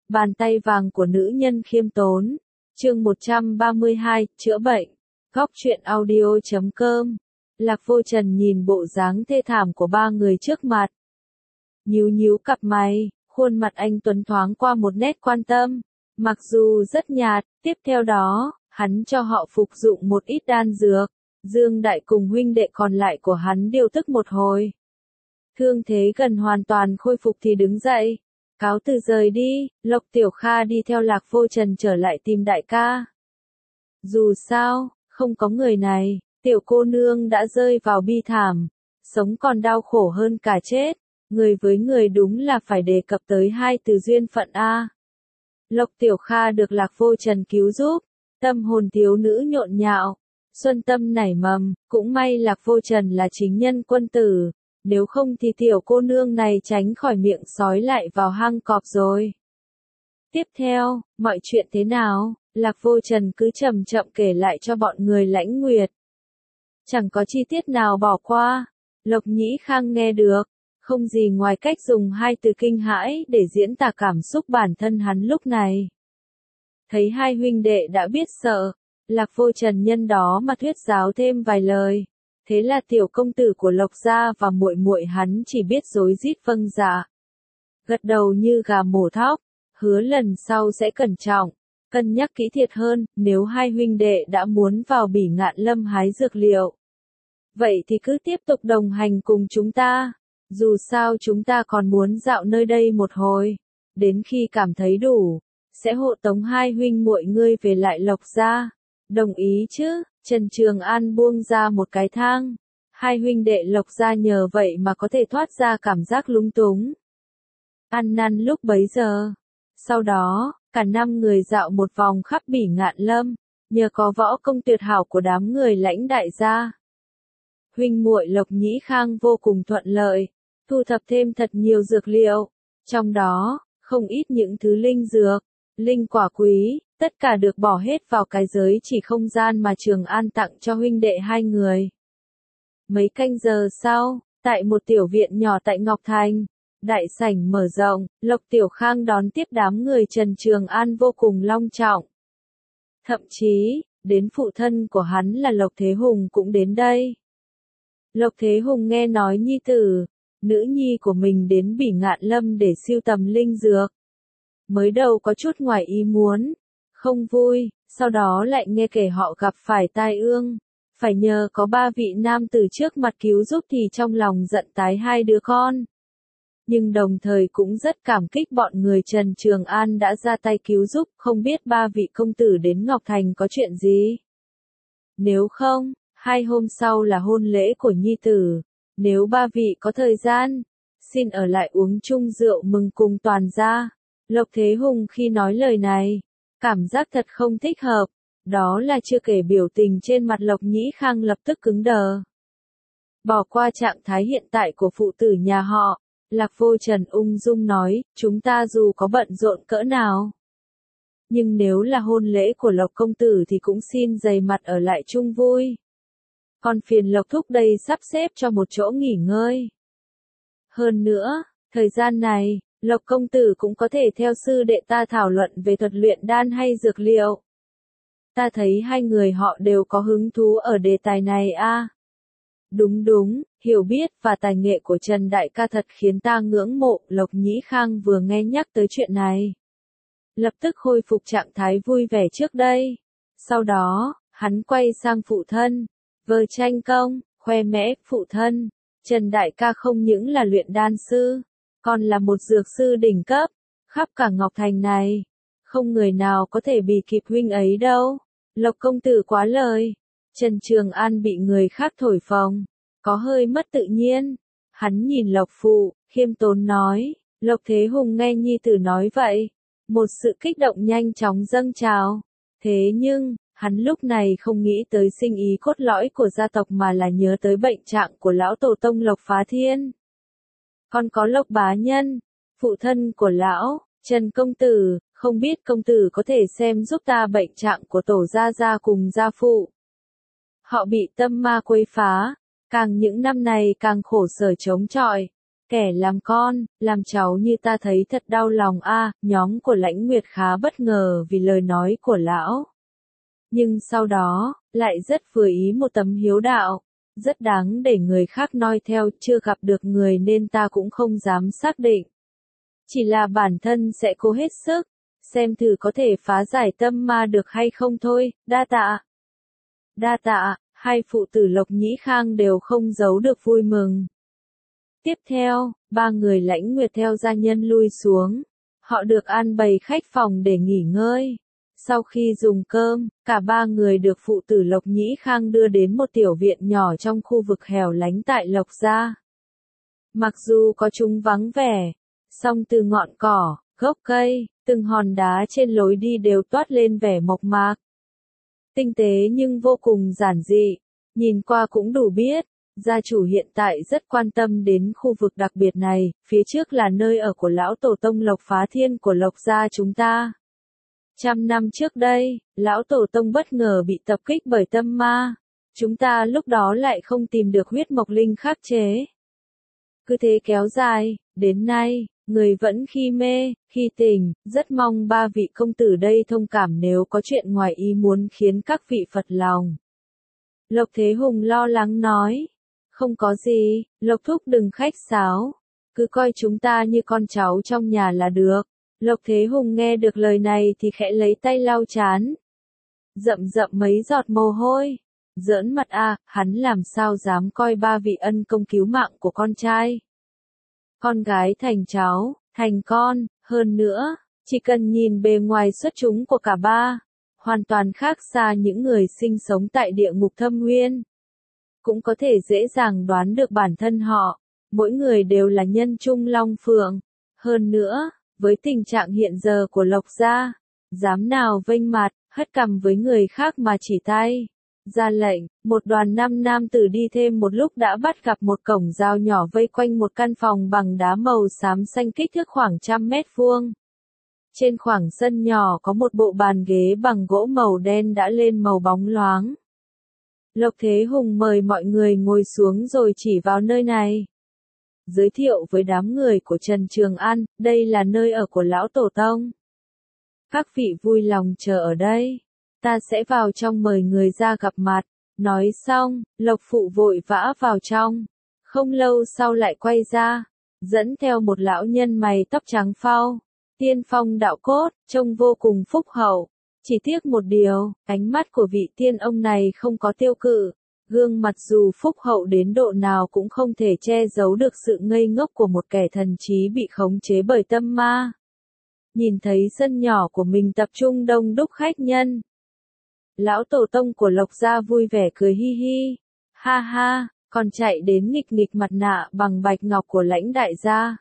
Bàn tay vàng của nữ nhân khiêm tốn. Chương 132, chữa bệnh. Góc truyện audio.com. Lạc Vô Trần nhìn bộ dáng thê thảm của ba người trước mặt. Nhíu nhíu cặp mày, khuôn mặt anh tuấn thoáng qua một nét quan tâm. Mặc dù rất nhạt, tiếp theo đó, hắn cho họ phục dụng một ít đan dược. Dương Đại cùng huynh đệ còn lại của hắn điều tức một hồi. Thương thế gần hoàn toàn khôi phục thì đứng dậy. Cáo từ rời đi, Lộc Tiểu Kha đi theo Lạc Vô Trần trở lại tìm đại ca. Dù sao, không có người này, tiểu cô nương đã rơi vào bi thảm, sống còn đau khổ hơn cả chết. Người với người đúng là phải đề cập tới hai từ duyên phận a. Lộc Tiểu Kha được Lạc Vô Trần cứu giúp, tâm hồn thiếu nữ nhộn nhạo, xuân tâm nảy mầm, cũng may Lạc Vô Trần là chính nhân quân tử. Nếu không thì tiểu cô nương này tránh khỏi miệng sói lại vào hang cọp rồi. Tiếp theo, mọi chuyện thế nào? Lạc Vô Trần cứ chậm chậm kể lại cho bọn người Lãnh Nguyệt. Chẳng có chi tiết nào bỏ qua. Lộc Nhĩ Khang nghe được, không gì ngoài cách dùng hai từ kinh hãi để diễn tả cảm xúc bản thân hắn lúc này. Thấy hai huynh đệ đã biết sợ, Lạc Vô Trần nhân đó mà thuyết giáo thêm vài lời. Thế là tiểu công tử của Lộc gia và muội muội hắn chỉ biết rối rít vâng dạ. Gật đầu như gà mổ thóc, hứa lần sau sẽ cẩn trọng, cân nhắc kỹ thiệt hơn, nếu hai huynh đệ đã muốn vào Bỉ Ngạn Lâm hái dược liệu. Vậy thì cứ tiếp tục đồng hành cùng chúng ta, dù sao chúng ta còn muốn dạo nơi đây một hồi, đến khi cảm thấy đủ, sẽ hộ tống hai huynh muội ngươi về lại Lộc gia. Đồng ý chứ? Trần Trường An buông ra một cái thang. Hai huynh đệ Lộc gia nhờ vậy mà có thể thoát ra cảm giác lúng túng. Ăn năn lúc bấy giờ. Sau đó, cả năm người dạo một vòng khắp Bỉ Ngạn Lâm, nhờ có võ công tuyệt hảo của đám người Lãnh đại gia. Huynh muội Lộc Nhĩ Khang vô cùng thuận lợi, thu thập thêm thật nhiều dược liệu, trong đó, không ít những thứ linh dược, linh quả quý. Tất cả được bỏ hết vào cái giới chỉ không gian mà Trường An tặng cho huynh đệ hai người. Mấy canh giờ sau, tại một tiểu viện nhỏ tại Ngọc Thành, đại sảnh mở rộng, Lộc Tiểu Khang đón tiếp đám người Trần Trường An vô cùng long trọng. Thậm chí, đến phụ thân của hắn là Lộc Thế Hùng cũng đến đây. Lộc Thế Hùng nghe nói nhi tử, nữ nhi của mình đến Bỉ Ngạn Lâm để sưu tầm linh dược. Mới đầu có chút ngoài ý muốn. Không vui, sau đó lại nghe kể họ gặp phải tai ương, phải nhờ có ba vị nam tử trước mặt cứu giúp thì trong lòng giận tái hai đứa con. Nhưng đồng thời cũng rất cảm kích bọn người Trần Trường An đã ra tay cứu giúp, không biết ba vị công tử đến Ngọc Thành có chuyện gì. Nếu không, 2 hôm sau là hôn lễ của nhi tử, nếu ba vị có thời gian, xin ở lại uống chung rượu mừng cùng toàn gia. Lộc Thế Hùng khi nói lời này, cảm giác thật không thích hợp, đó là chưa kể biểu tình trên mặt Lộc Nhĩ Khang lập tức cứng đờ. Bỏ qua trạng thái hiện tại của phụ tử nhà họ, Lạc Vô Trần ung dung nói, chúng ta dù có bận rộn cỡ nào. Nhưng nếu là hôn lễ của Lộc công tử thì cũng xin dày mặt ở lại chung vui. Còn phiền Lộc thúc đây sắp xếp cho một chỗ nghỉ ngơi. Hơn nữa, thời gian này, Lộc công tử cũng có thể theo sư đệ ta thảo luận về thuật luyện đan hay dược liệu. Ta thấy hai người họ đều có hứng thú ở đề tài này a. Đúng, hiểu biết và tài nghệ của Trần đại ca thật khiến ta ngưỡng mộ. Lộc Nhĩ Khang vừa nghe nhắc tới chuyện này, lập tức khôi phục trạng thái vui vẻ trước đây. Sau đó, hắn quay sang phụ thân, vơ tranh công, khoe mẽ, phụ thân, Trần đại ca không những là luyện đan sư, còn là một dược sư đỉnh cấp, khắp cả Ngọc Thành này, không người nào có thể bì kịp huynh ấy đâu. Lộc công tử quá lời. Trần Trường An bị người khác thổi phồng, có hơi mất tự nhiên. Hắn nhìn Lộc phụ, khiêm tốn nói. Lộc Thế Hùng nghe nhi tử nói vậy, một sự kích động nhanh chóng dâng trào. Thế nhưng, hắn lúc này không nghĩ tới sinh ý cốt lõi của gia tộc mà là nhớ tới bệnh trạng của lão tổ tông Lộc Phá Thiên. Còn có Lộc Bá Nhân, phụ thân của lão, Trần công tử, không biết công tử có thể xem giúp ta bệnh trạng của tổ gia gia cùng gia phụ. Họ bị tâm ma quấy phá, càng những năm này càng khổ sở chống chọi. Kẻ làm con, làm cháu như ta thấy thật đau lòng a. Nhóm của Lãnh Nguyệt khá bất ngờ vì lời nói của lão. Nhưng sau đó, lại rất vừa ý một tấm hiếu đạo. Rất đáng để người khác noi theo, chưa gặp được người nên ta cũng không dám xác định. Chỉ là bản thân sẽ cố hết sức, xem thử có thể phá giải tâm ma được hay không thôi, đa tạ. Đa tạ, hai phụ tử Lộc Nhĩ Khang đều không giấu được vui mừng. Tiếp theo, ba người Lãnh Nguyệt theo gia nhân lui xuống. Họ được an bày khách phòng để nghỉ ngơi. Sau khi dùng cơm, cả ba người được phụ tử Lộc Nhĩ Khang đưa đến một tiểu viện nhỏ trong khu vực hẻo lánh tại Lộc gia. Mặc dù có chúng vắng vẻ, song từ ngọn cỏ, gốc cây, từng hòn đá trên lối đi đều toát lên vẻ mộc mạc. Tinh tế nhưng vô cùng giản dị, nhìn qua cũng đủ biết, gia chủ hiện tại rất quan tâm đến khu vực đặc biệt này, phía trước là nơi ở của lão tổ tông Lộc Phá Thiên của Lộc gia chúng ta. 100 năm trước đây, lão tổ tông bất ngờ bị tập kích bởi tâm ma, chúng ta lúc đó lại không tìm được huyết mộc linh khắc chế. Cứ thế kéo dài, đến nay, người vẫn khi mê, khi tỉnh, rất mong ba vị công tử đây thông cảm nếu có chuyện ngoài ý muốn khiến các vị phật lòng. Lộc Thế Hùng lo lắng nói, không có gì, Lộc thúc đừng khách sáo, cứ coi chúng ta như con cháu trong nhà là được. Lộc Thế Hùng nghe được lời này thì khẽ lấy tay lau trán. Rậm rậm mấy giọt mồ hôi. Giỡn mặt a, hắn làm sao dám coi ba vị ân công cứu mạng của con trai. Con gái thành cháu, thành con, hơn nữa, chỉ cần nhìn bề ngoài xuất chúng của cả ba, hoàn toàn khác xa những người sinh sống tại địa ngục thâm nguyên. Cũng có thể dễ dàng đoán được bản thân họ, mỗi người đều là nhân trung long phượng. Hơn nữa, với tình trạng hiện giờ của Lộc gia, dám nào vênh mặt, hất cằm với người khác mà chỉ tay. Ra lệnh, một đoàn 5 nam tử đi thêm một lúc đã bắt gặp một cổng dao nhỏ vây quanh một căn phòng bằng đá màu xám xanh kích thước khoảng 100 mét vuông. Trên khoảng sân nhỏ có một bộ bàn ghế bằng gỗ màu đen đã lên màu bóng loáng. Lộc Thế Hùng mời mọi người ngồi xuống rồi chỉ vào nơi này. Giới thiệu với đám người của Trần Trường An, đây là nơi ở của lão tổ tông. Các vị vui lòng chờ ở đây. Ta sẽ vào trong mời người ra gặp mặt. Nói xong, Lộc Phụ vội vã vào trong. Không lâu sau lại quay ra, dẫn theo một lão nhân mày tóc trắng phau. Tiên phong đạo cốt, trông vô cùng phúc hậu. Chỉ tiếc một điều, ánh mắt của vị tiên ông này không có tiêu cự. Gương mặt dù phúc hậu đến độ nào cũng không thể che giấu được sự ngây ngốc của một kẻ thần trí bị khống chế bởi tâm ma. Nhìn thấy sân nhỏ của mình tập trung đông đúc khách nhân. Lão tổ tông của Lộc gia vui vẻ cười hi hi. Ha ha, còn chạy đến nghịch nghịch mặt nạ bằng bạch ngọc của Lãnh đại gia.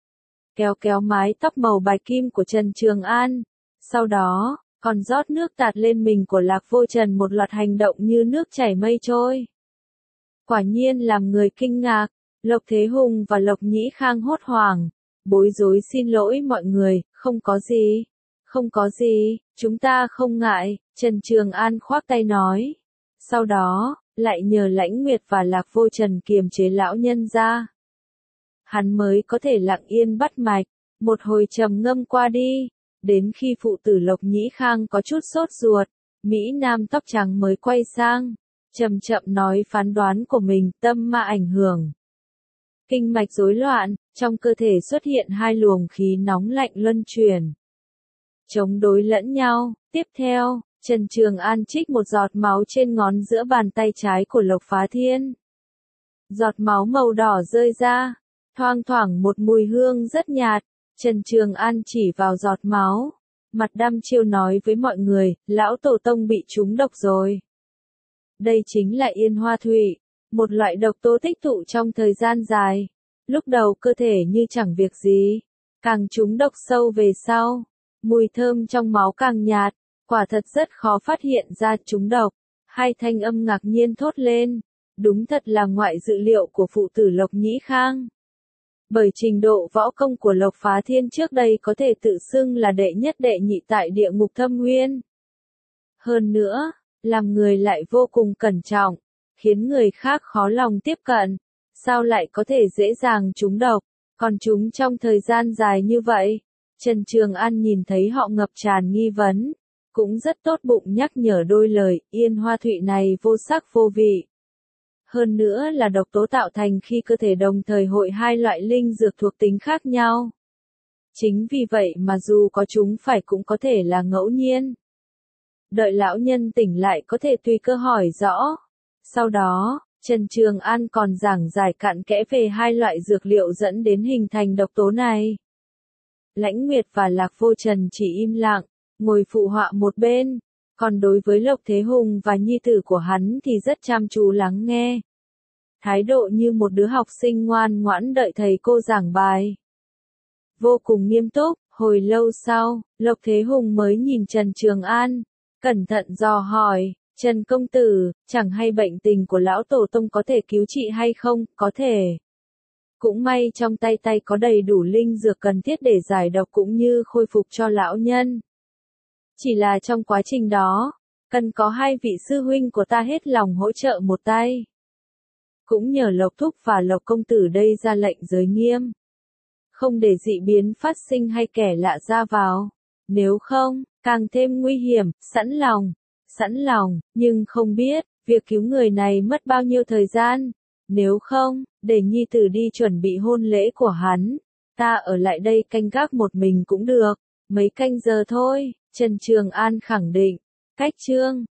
Kéo kéo mái tóc màu bạch kim của Trần Trường An. Sau đó, còn rót nước tạt lên mình của Lạc Vô Trần một loạt hành động như nước chảy mây trôi. Quả nhiên làm người kinh ngạc, Lộc Thế Hùng và Lộc Nhĩ Khang hốt hoảng, bối rối xin lỗi mọi người, không có gì, không có gì, chúng ta không ngại, Trần Trường An khoác tay nói. Sau đó, lại nhờ Lãnh Nguyệt và Lạc Vô Trần kiềm chế lão nhân ra. Hắn mới có thể lặng yên bắt mạch, một hồi trầm ngâm qua đi. Đến khi phụ tử Lộc Nhĩ Khang có chút sốt ruột, Mỹ Nam tóc trắng mới quay sang, chậm chậm nói phán đoán của mình, tâm ma ảnh hưởng. Kinh mạch rối loạn, trong cơ thể xuất hiện hai luồng khí nóng lạnh luân chuyển. Chống đối lẫn nhau, tiếp theo, Trần Trường An trích một giọt máu trên ngón giữa bàn tay trái của Lộc Phá Thiên. Giọt máu màu đỏ rơi ra, thoang thoảng một mùi hương rất nhạt. Trần Trường An chỉ vào giọt máu, mặt đăm chiêu nói với mọi người, lão tổ tông bị trúng độc rồi. Đây chính là yên hoa thủy, một loại độc tố tích tụ trong thời gian dài. Lúc đầu cơ thể như chẳng việc gì, càng trúng độc sâu về sau, mùi thơm trong máu càng nhạt, quả thật rất khó phát hiện ra trúng độc. Hai thanh âm ngạc nhiên thốt lên, đúng thật là ngoại dự liệu của phụ tử Lộc Nhĩ Khang. Bởi trình độ võ công của Lộc Phá Thiên trước đây có thể tự xưng là đệ nhất đệ nhị tại địa ngục thâm nguyên. Hơn nữa, làm người lại vô cùng cẩn trọng, khiến người khác khó lòng tiếp cận, sao lại có thể dễ dàng trúng độc. Còn chúng trong thời gian dài như vậy, Trần Trường An nhìn thấy họ ngập tràn nghi vấn, cũng rất tốt bụng nhắc nhở đôi lời, yên hoa thụy này vô sắc vô vị. Hơn nữa là độc tố tạo thành khi cơ thể đồng thời hội hai loại linh dược thuộc tính khác nhau. Chính vì vậy mà dù có chúng phải cũng có thể là ngẫu nhiên. Đợi lão nhân tỉnh lại có thể tùy cơ hỏi rõ. Sau đó, Trần Trường An còn giảng giải cặn kẽ về hai loại dược liệu dẫn đến hình thành độc tố này. Lãnh Nguyệt và Lạc Vô Trần chỉ im lặng, ngồi phụ họa một bên, còn đối với Lộc Thế Hùng và nhi tử của hắn thì rất chăm chú lắng nghe. Thái độ như một đứa học sinh ngoan ngoãn đợi thầy cô giảng bài. Vô cùng nghiêm túc, hồi lâu sau, Lộc Thế Hùng mới nhìn Trần Trường An, cẩn thận dò hỏi, Trần công tử, chẳng hay bệnh tình của lão tổ tông có thể cứu trị hay không, có thể. Cũng may trong tay có đầy đủ linh dược cần thiết để giải độc cũng như khôi phục cho lão nhân. Chỉ là trong quá trình đó, cần có hai vị sư huynh của ta hết lòng hỗ trợ một tay. Cũng nhờ Lộc Thúc và Lộc công tử đây ra lệnh giới nghiêm. Không để dị biến phát sinh hay kẻ lạ ra vào. Nếu không, càng thêm nguy hiểm, sẵn lòng, nhưng không biết, việc cứu người này mất bao nhiêu thời gian. Nếu không, để nhi tử đi chuẩn bị hôn lễ của hắn, ta ở lại đây canh gác một mình cũng được, mấy canh giờ thôi, Trần Trường An khẳng định. Cách chương